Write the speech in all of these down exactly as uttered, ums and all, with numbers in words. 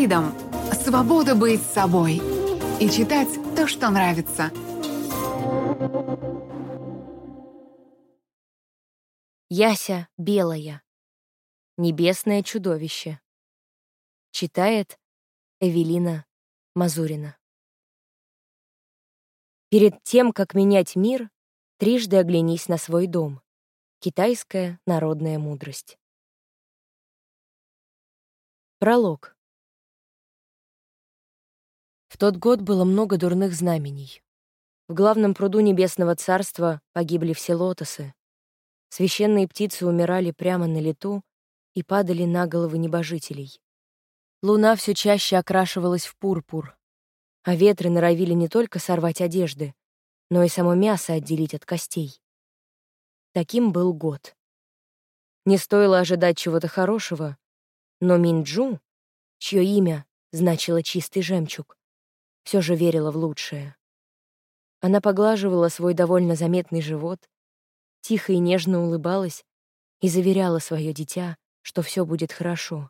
Freedom — свобода быть собой и читать то, что нравится. Яся белая. Небесное чудовище. Читает Эвелина Мазурина. Перед тем, как менять мир, трижды оглянись на свой дом. Китайская народная мудрость. Пролог. В тот год было много дурных знамений. В главном пруду Небесного Царства погибли все лотосы. Священные птицы умирали прямо на лету и падали на головы небожителей. Луна все чаще окрашивалась в пурпур, а ветры норовили не только сорвать одежды, но и само мясо отделить от костей. Таким был год. Не стоило ожидать чего-то хорошего, но Минджу, чье имя значило «чистый жемчуг», все же верила в лучшее. Она поглаживала свой довольно заметный живот, тихо и нежно улыбалась и заверяла свое дитя, что все будет хорошо.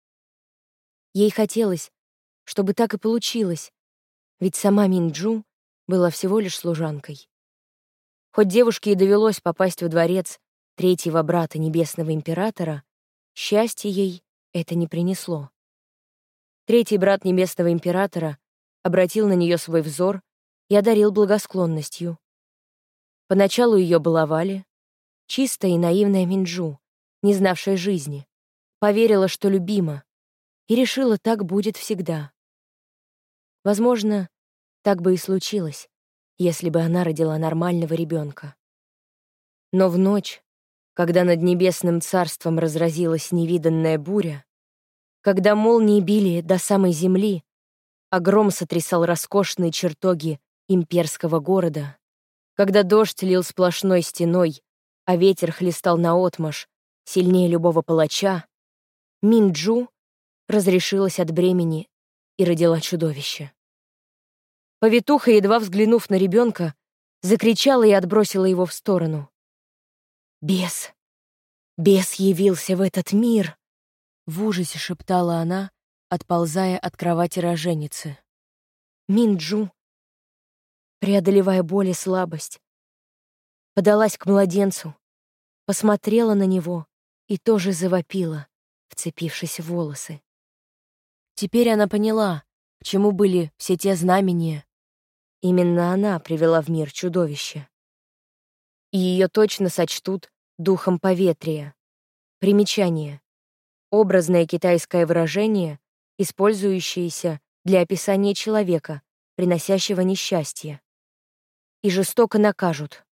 Ей хотелось, чтобы так и получилось, ведь сама Минджу была всего лишь служанкой. Хоть девушке и довелось попасть во дворец третьего брата Небесного Императора, счастья ей это не принесло. Третий брат Небесного Императора обратил на нее свой взор и одарил благосклонностью. Поначалу ее баловали. Чистая и наивная Минджу, не знавшая жизни, поверила, что любима, и решила, так будет всегда. Возможно, так бы и случилось, если бы она родила нормального ребенка. Но в ночь, когда над Небесным Царством разразилась невиданная буря, когда молнии били до самой земли, а гром сотрясал роскошные чертоги имперского города, когда дождь лил сплошной стеной, а ветер хлестал наотмашь, сильнее любого палача, Минджу разрешилась от бремени и родила чудовище. Повитуха, едва взглянув на ребенка, закричала и отбросила его в сторону. «Бес! Бес явился в этот мир!» — в ужасе шептала она, отползая от кровати роженицы. Минджу, преодолевая боль и слабость, подалась к младенцу, посмотрела на него и тоже завопила, вцепившись в волосы. Теперь она поняла, к чему были все те знамения. Именно она привела в мир чудовище. И ее точно сочтут духом поветрия. Примечание. Образное китайское выражение, использующееся для описания человека, приносящего несчастье. И жестоко накажут.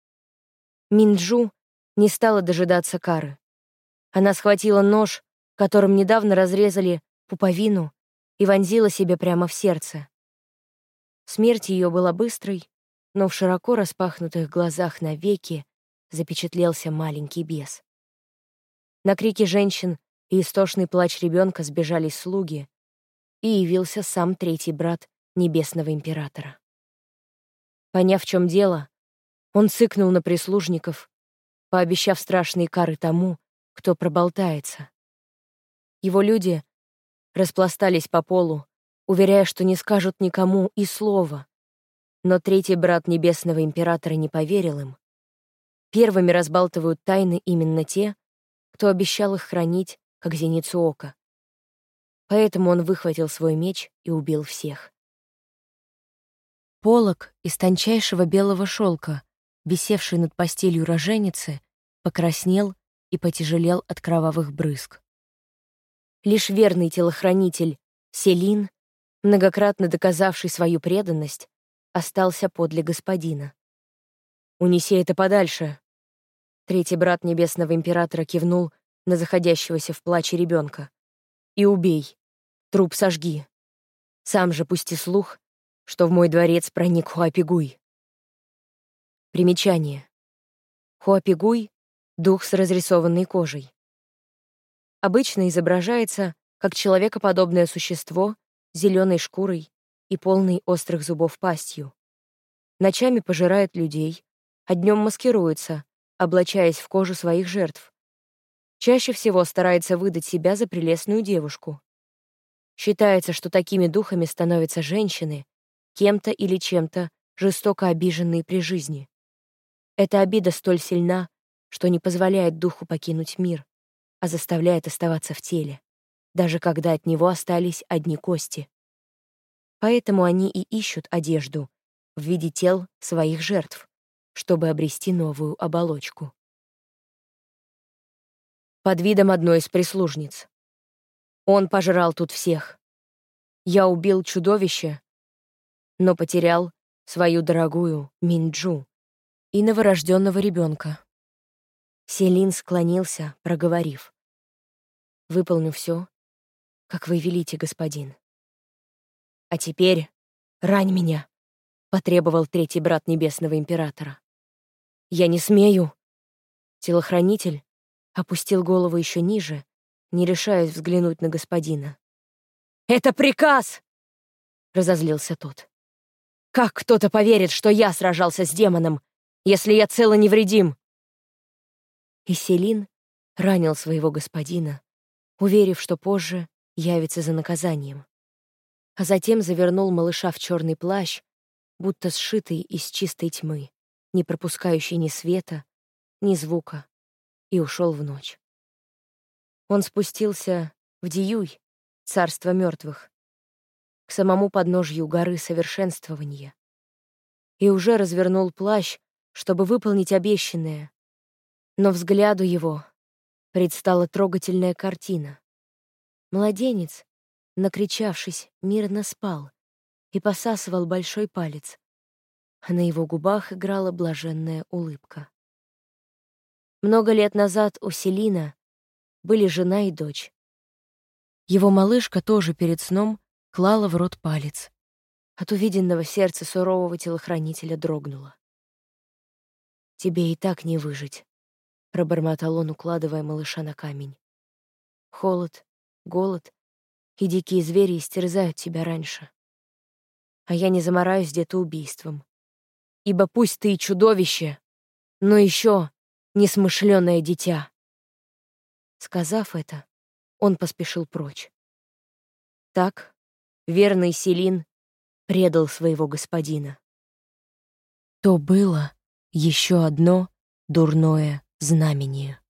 Минджу не стала дожидаться кары. Она схватила нож, которым недавно разрезали пуповину, и вонзила себе прямо в сердце. Смерть ее была быстрой, но в широко распахнутых глазах навеки запечатлелся маленький бес. На крики женщин и истошный плач ребенка сбежали слуги, и явился сам третий брат Небесного Императора. Поняв, в чем дело, он цыкнул на прислужников, пообещав страшные кары тому, кто проболтается. Его люди распластались по полу, уверяя, что не скажут никому и слова. Но третий брат Небесного Императора не поверил им. Первыми разбалтывают тайны именно те, кто обещал их хранить, как зеницу ока. Поэтому он выхватил свой меч и убил всех. Полог из тончайшего белого шелка, висевший над постелью роженицы, покраснел и потяжелел от кровавых брызг. Лишь верный телохранитель Селин, многократно доказавший свою преданность, остался подле господина. «Унеси это подальше!» Третий брат Небесного Императора кивнул на заходящегося в плаче ребенка. «И убей. Труп сожги. Сам же пусти слух, что в мой дворец проник Хуапигуй». Примечание. Хуапигуй — дух с разрисованной кожей. Обычно изображается как человекоподобное существо с зеленой шкурой и полной острых зубов пастью. Ночами пожирает людей, а днем маскируется, облачаясь в кожу своих жертв. Чаще всего старается выдать себя за прелестную девушку. Считается, что такими духами становятся женщины, кем-то или чем-то жестоко обиженные при жизни. Эта обида столь сильна, что не позволяет духу покинуть мир, а заставляет оставаться в теле, даже когда от него остались одни кости. Поэтому они и ищут одежду в виде тел своих жертв, чтобы обрести новую оболочку. Под видом одной из прислужниц. Он пожрал тут всех. Я убил чудовище, но потерял свою дорогую Минджу и новорожденного ребенка. Селин склонился, проговорив: «Выполню все, как вы велите, господин». «А теперь рань меня», — потребовал третий брат Небесного Императора. «Я не смею». Телохранитель опустил голову еще ниже, не решаясь взглянуть на господина. «Это приказ!» — разозлился тот. «Как кто-то поверит, что я сражался с демоном, если я цел и невредим?» И Селин ранил своего господина, уверив, что позже явится за наказанием. А затем завернул малыша в черный плащ, будто сшитый из чистой тьмы, не пропускающий ни света, ни звука, и ушел в ночь. Он спустился в Диюй, царство мертвых, к самому подножью горы совершенствования, и уже развернул плащ, чтобы выполнить обещанное, но взгляду его предстала трогательная картина. Младенец, накричавшись, мирно спал и посасывал большой палец, а на его губах играла блаженная улыбка. Много лет назад у Селина были жена и дочь. Его малышка тоже перед сном клала в рот палец. От увиденного сердце сурового телохранителя дрогнуло. «Тебе и так не выжить», — пробормотал он, укладывая малыша на камень. «Холод, голод и дикие звери истерзают тебя раньше. А я не замораюсь где-то убийством. Ибо пусть ты и чудовище, но еще несмышленое дитя». Сказав это, он поспешил прочь. Так верный Селин предал своего господина. То было еще одно дурное знамение.